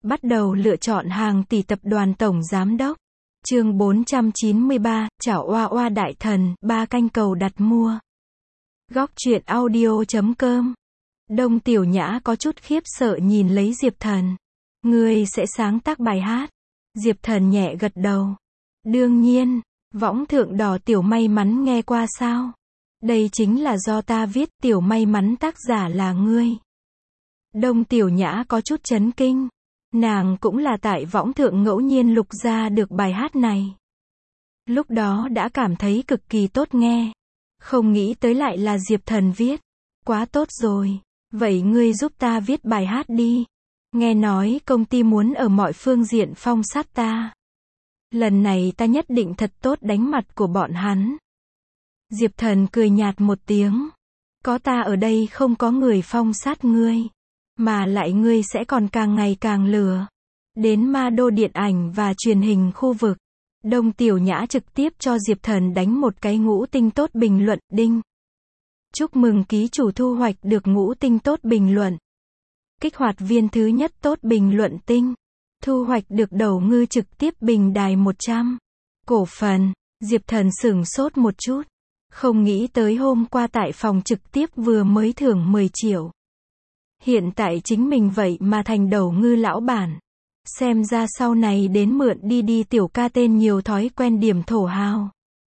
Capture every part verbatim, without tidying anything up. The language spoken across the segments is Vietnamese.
Bắt đầu lựa chọn hàng tỷ tập đoàn tổng giám đốc. Chương bốn trăm chín mươi ba, Chảo oa oa đại thần, ba canh cầu đặt mua. Góc truyện audio chấm com. Đông Tiểu Nhã có chút khiếp sợ nhìn lấy Diệp Thần. Ngươi sẽ sáng tác bài hát? Diệp Thần nhẹ gật đầu. Đương nhiên, võng thượng đỏ tiểu may mắn nghe qua sao? Đây chính là do ta viết, tiểu may mắn tác giả là ngươi. Đông Tiểu Nhã có chút chấn kinh. Nàng cũng là tại võng thượng ngẫu nhiên lục ra được bài hát này. Lúc đó đã cảm thấy cực kỳ tốt nghe. Không nghĩ tới lại là Diệp Thần viết. Quá tốt rồi. Vậy ngươi giúp ta viết bài hát đi. Nghe nói công ty muốn ở mọi phương diện phong sát ta. Lần này ta nhất định thật tốt đánh mặt của bọn hắn. Diệp Thần cười nhạt một tiếng. Có ta ở đây không có người phong sát ngươi. Mà lại ngươi sẽ còn càng ngày càng lừa. Đến ma đô điện ảnh và truyền hình khu vực. Đông Tiểu Nhã trực tiếp cho Diệp Thần đánh một cái ngũ tinh tốt bình luận, đinh. Chúc mừng ký chủ thu hoạch được ngũ tinh tốt bình luận. Kích hoạt viên thứ nhất tốt bình luận tinh. Thu hoạch được đầu ngư trực tiếp bình đài một trăm. Cổ phần. Diệp Thần sửng sốt một chút. Không nghĩ tới hôm qua tại phòng trực tiếp vừa mới thưởng mười triệu. Hiện tại chính mình vậy mà thành đầu ngư lão bản. Xem ra sau này đến mượn đi đi tiểu ca tên nhiều thói quen điểm thổ hào.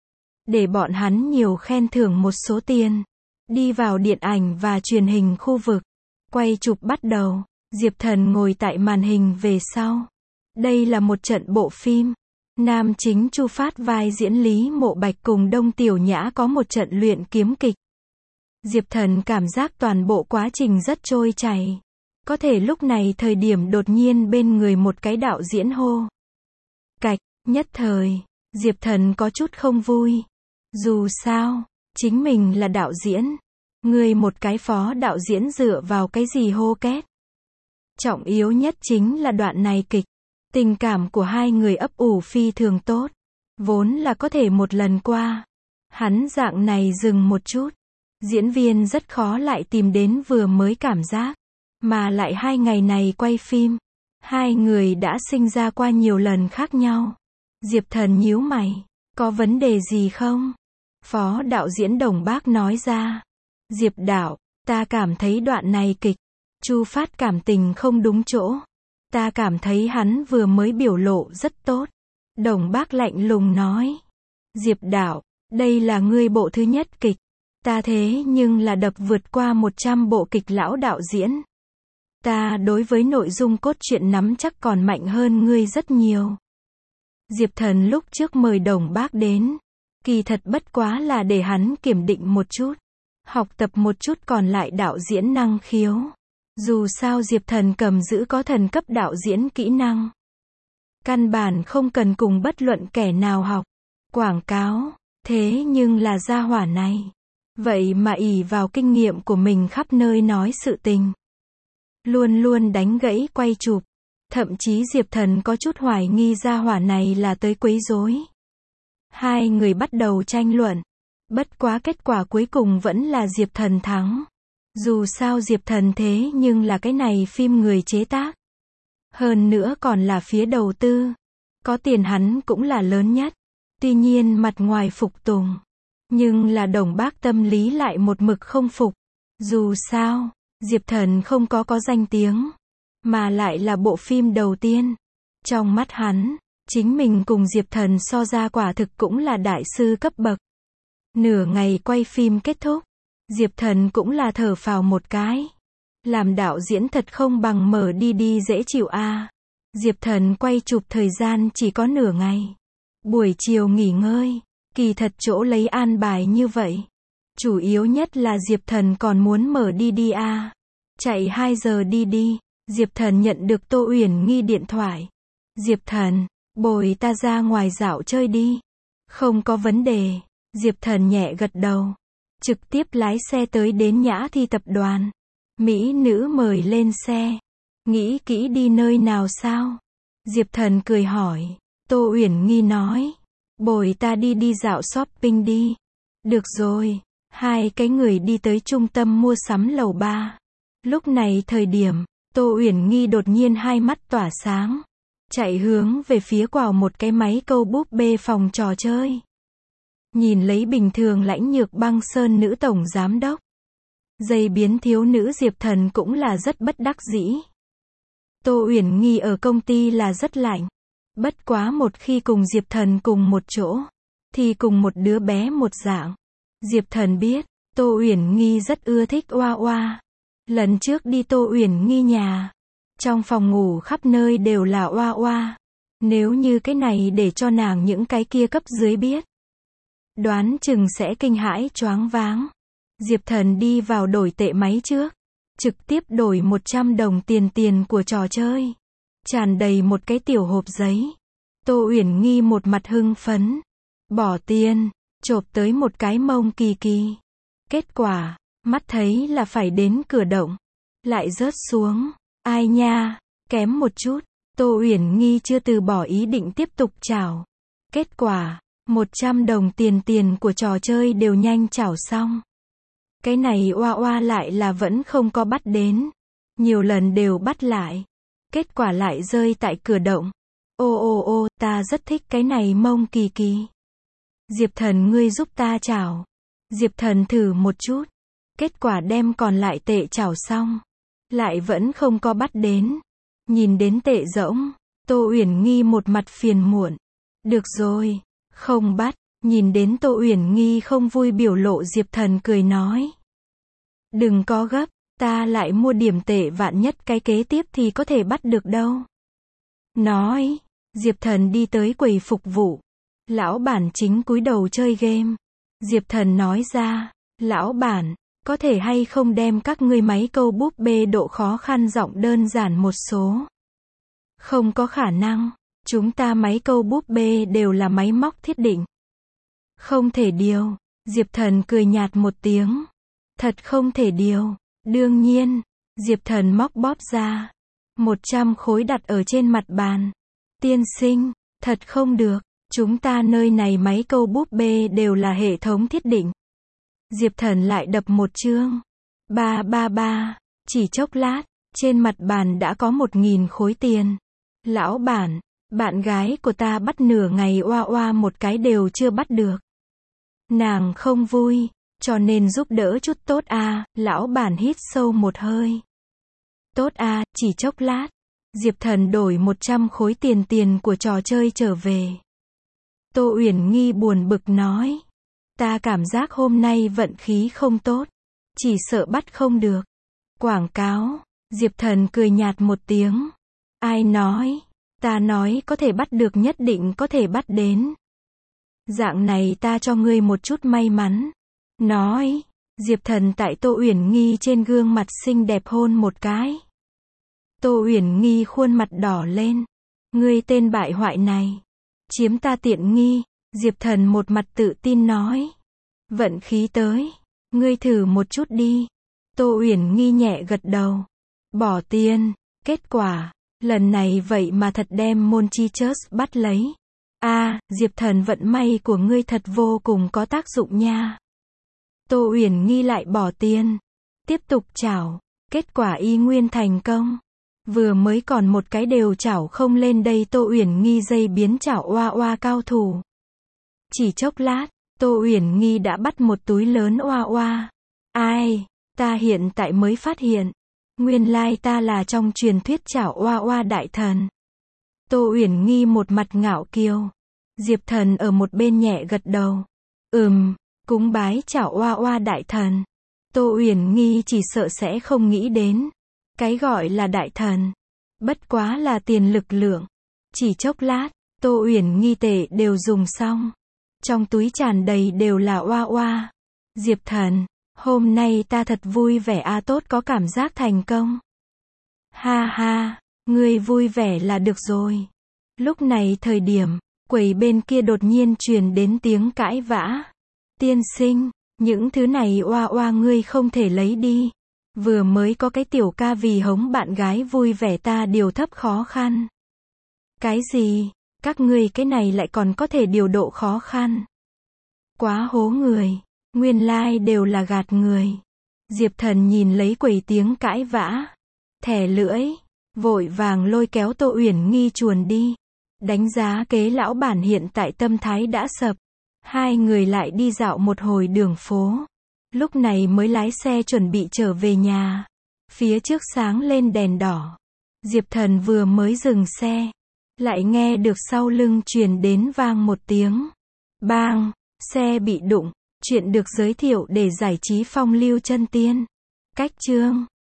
Để bọn hắn nhiều khen thưởng một số tiền. Đi vào điện ảnh và truyền hình khu vực. Quay chụp bắt đầu. Diệp Thần ngồi tại màn hình về sau. Đây là một trận bộ phim. Nam chính Chu Phát vai diễn Lý Mộ Bạch cùng Đông Tiểu Nhã có một trận luyện kiếm kịch. Diệp Thần cảm giác toàn bộ quá trình rất trôi chảy. Có thể lúc này thời điểm đột nhiên bên người một cái đạo diễn hô. Cạch, nhất thời, Diệp Thần có chút không vui. Dù sao, chính mình là đạo diễn. Người một cái phó đạo diễn dựa vào cái gì hô két. Trọng yếu nhất chính là đoạn này kịch. Tình cảm của hai người ấp ủ phi thường tốt. Vốn là có thể một lần qua. Hắn dạng này dừng một chút. Diễn viên rất khó lại tìm đến vừa mới cảm giác. Mà lại hai ngày này quay phim. Hai người đã sinh ra qua nhiều lần khác nhau. Diệp Thần nhíu mày. Có vấn đề gì không? Phó đạo diễn Đồng Bác nói ra. Diệp đạo, ta cảm thấy đoạn này kịch. Chu Phát cảm tình không đúng chỗ. Ta cảm thấy hắn vừa mới biểu lộ rất tốt. Đồng Bác lạnh lùng nói. Diệp đạo, đây là ngươi bộ thứ nhất kịch. Ta thế nhưng là đập vượt qua một trăm bộ kịch lão đạo diễn. Ta đối với nội dung cốt truyện nắm chắc còn mạnh hơn ngươi rất nhiều. Diệp Thần lúc trước mời Đồng Bác đến. Kỳ thật bất quá là để hắn kiểm định một chút. Học tập một chút còn lại đạo diễn năng khiếu. Dù sao Diệp Thần cầm giữ có thần cấp đạo diễn kỹ năng. Căn bản không cần cùng bất luận kẻ nào học. Quảng cáo. Thế nhưng là gia hỏa này. Vậy mà ỷ vào kinh nghiệm của mình khắp nơi nói sự tình. Luôn luôn đánh gãy quay chụp. Thậm chí Diệp Thần có chút hoài nghi gia hỏa này là tới quấy rối. Hai người bắt đầu tranh luận. Bất quá kết quả cuối cùng vẫn là Diệp Thần thắng. Dù sao Diệp Thần thế nhưng là cái này phim người chế tác. Hơn nữa còn là phía đầu tư. Có tiền hắn cũng là lớn nhất. Tuy nhiên mặt ngoài phục tùng. Nhưng là Đồng Bác tâm lý lại một mực không phục. Dù sao, Diệp Thần không có có danh tiếng. Mà lại là bộ phim đầu tiên. Trong mắt hắn, chính mình cùng Diệp Thần so ra quả thực cũng là đại sư cấp bậc. Nửa ngày quay phim kết thúc. Diệp Thần cũng là thở phào một cái. Làm đạo diễn thật không bằng mở đi đi dễ chịu a. À. Diệp Thần quay chụp thời gian chỉ có nửa ngày. Buổi chiều nghỉ ngơi. Kỳ thật chỗ lấy an bài như vậy. Chủ yếu nhất là Diệp Thần còn muốn mở đi đi a. À. Chạy hai giờ đi đi. Diệp Thần nhận được Tô Uyển Nghi điện thoại. Diệp Thần, bồi ta ra ngoài dạo chơi đi. Không có vấn đề. Diệp Thần nhẹ gật đầu. Trực tiếp lái xe tới đến Nhã Thi tập đoàn. Mỹ nữ mời lên xe. Nghĩ kỹ đi nơi nào sao? Diệp Thần cười hỏi. Tô Uyển Nghi nói. Bồi ta đi đi dạo shopping đi. Được rồi. Hai cái người đi tới trung tâm mua sắm lầu ba. Lúc này thời điểm, Tô Uyển Nghi đột nhiên hai mắt tỏa sáng, chạy hướng về phía quào một cái máy câu búp bê phòng trò chơi. Nhìn lấy bình thường lãnh nhược băng sơn nữ tổng giám đốc, dây biến thiếu nữ Diệp Thần cũng là rất bất đắc dĩ. Tô Uyển Nghi ở công ty là rất lạnh, bất quá một khi cùng Diệp Thần cùng một chỗ, thì cùng một đứa bé một dạng. Diệp Thần biết, Tô Uyển Nghi rất ưa thích Oa Oa. Lần trước đi Tô Uyển Nghi nhà, trong phòng ngủ khắp nơi đều là Oa Oa. Nếu như cái này để cho nàng những cái kia cấp dưới biết, đoán chừng sẽ kinh hãi choáng váng. Diệp Thần đi vào đổi tệ máy trước, trực tiếp đổi một trăm đồng tiền tiền của trò chơi, tràn đầy một cái tiểu hộp giấy. Tô Uyển Nghi một mặt hưng phấn, bỏ tiền, chộp tới một cái mông kỳ kỳ. Kết quả, mắt thấy là phải đến cửa động, lại rớt xuống. Ai nha, kém một chút. Tô Uyển Nghi chưa từ bỏ ý định tiếp tục chảo. Kết quả, một trăm đồng tiền tiền của trò chơi đều nhanh chảo xong. Cái này Oa Oa lại là vẫn không có bắt đến. Nhiều lần đều bắt lại. Kết quả lại rơi tại cửa động. Ô ô ô, ta rất thích cái này mông kỳ kỳ. Diệp Thần ngươi giúp ta chảo. Diệp Thần thử một chút. Kết quả đem còn lại tệ chảo xong, lại vẫn không có bắt đến. Nhìn đến tệ rỗng, Tô Uyển Nghi một mặt phiền muộn. Được rồi, không bắt. Nhìn đến Tô Uyển Nghi không vui biểu lộ, Diệp Thần cười nói. Đừng có gấp, ta lại mua điểm tệ, vạn nhất cái kế tiếp thì có thể bắt được đâu. Nói, Diệp Thần đi tới quầy phục vụ. Lão bản chính cúi đầu chơi game. Diệp Thần nói ra, lão bản, có thể hay không đem các ngươi máy câu búp bê độ khó khăn giọng đơn giản một số. Không có khả năng, chúng ta máy câu búp bê đều là máy móc thiết định. Không thể điều. Diệp Thần cười nhạt một tiếng. Thật không thể điều. Đương nhiên. Diệp Thần móc bóp ra một trăm khối đặt ở trên mặt bàn. Tiên sinh, thật không được. Chúng ta nơi này máy câu búp bê đều là hệ thống thiết định. Diệp Thần lại đập một chương. Ba ba ba. Chỉ chốc lát, trên mặt bàn đã có một nghìn khối tiền. Lão bản, bạn gái của ta bắt nửa ngày Oa Oa một cái đều chưa bắt được. Nàng không vui, cho nên giúp đỡ chút tốt a. Lão bản hít sâu một hơi. Tốt a. Chỉ chốc lát, Diệp Thần đổi một trăm khối tiền tiền của trò chơi trở về. Tô Uyển Nghi buồn bực nói. Ta cảm giác hôm nay vận khí không tốt. Chỉ sợ bắt không được. Quảng cáo. Diệp Thần cười nhạt một tiếng. Ai nói? Ta nói có thể bắt được, nhất định có thể bắt đến. Dạng này ta cho ngươi một chút may mắn. Nói. Diệp Thần tại Tô Uyển Nghi trên gương mặt xinh đẹp hôn một cái. Tô Uyển Nghi khuôn mặt đỏ lên. Ngươi tên bại hoại này. Chiếm ta tiện nghi. Diệp Thần một mặt tự tin nói. Vận khí tới. Ngươi thử một chút đi. Tô Uyển Nghi nhẹ gật đầu. Bỏ tiền. Kết quả, lần này vậy mà thật đem Monchichus bắt lấy. A, à, Diệp Thần vận may của ngươi thật vô cùng có tác dụng nha. Tô Uyển Nghi lại bỏ tiền. Tiếp tục chảo. Kết quả y nguyên thành công. Vừa mới còn một cái đều chảo không lên đây. Tô Uyển Nghi dây biến chảo Oa Oa cao thủ. Chỉ chốc lát, Tô Uyển Nghi đã bắt một túi lớn Oa Oa. Ai, ta hiện tại mới phát hiện. Nguyên lai ta là trong truyền thuyết chảo Oa Oa đại thần. Tô Uyển Nghi một mặt ngạo kiêu. Diệp Thần ở một bên nhẹ gật đầu. Ừm, cúng bái chảo Oa Oa đại thần. Tô Uyển Nghi chỉ sợ sẽ không nghĩ đến. Cái gọi là đại thần. Bất quá là tiền lực lượng. Chỉ chốc lát, Tô Uyển Nghi tệ đều dùng xong. Trong túi tràn đầy đều là Oa Oa. Diệp Thần, hôm nay ta thật vui vẻ a, tốt có cảm giác thành công. Ha ha, ngươi vui vẻ là được rồi. Lúc này thời điểm, quầy bên kia đột nhiên truyền đến tiếng cãi vã. Tiên sinh, những thứ này Oa Oa ngươi không thể lấy đi. Vừa mới có cái tiểu ca vì hống bạn gái vui vẻ ta điều thấp khó khăn. Cái gì? Các ngươi cái này lại còn có thể điều độ khó khăn. Quá hố người. Nguyên lai like đều là gạt người. Diệp Thần nhìn lấy quầy tiếng cãi vã. thè lưỡi, vội vàng lôi kéo Tô Uyển Nghi chuồn đi. Đánh giá kế lão bản hiện tại tâm thái đã sập. Hai người lại đi dạo một hồi đường phố. Lúc này mới lái xe chuẩn bị trở về nhà. Phía trước sáng lên đèn đỏ. Diệp Thần vừa mới dừng xe, lại nghe được sau lưng truyền đến vang một tiếng. Bang, xe bị đụng. Chuyện được giới thiệu để giải trí phong lưu chân tiên. Cách chương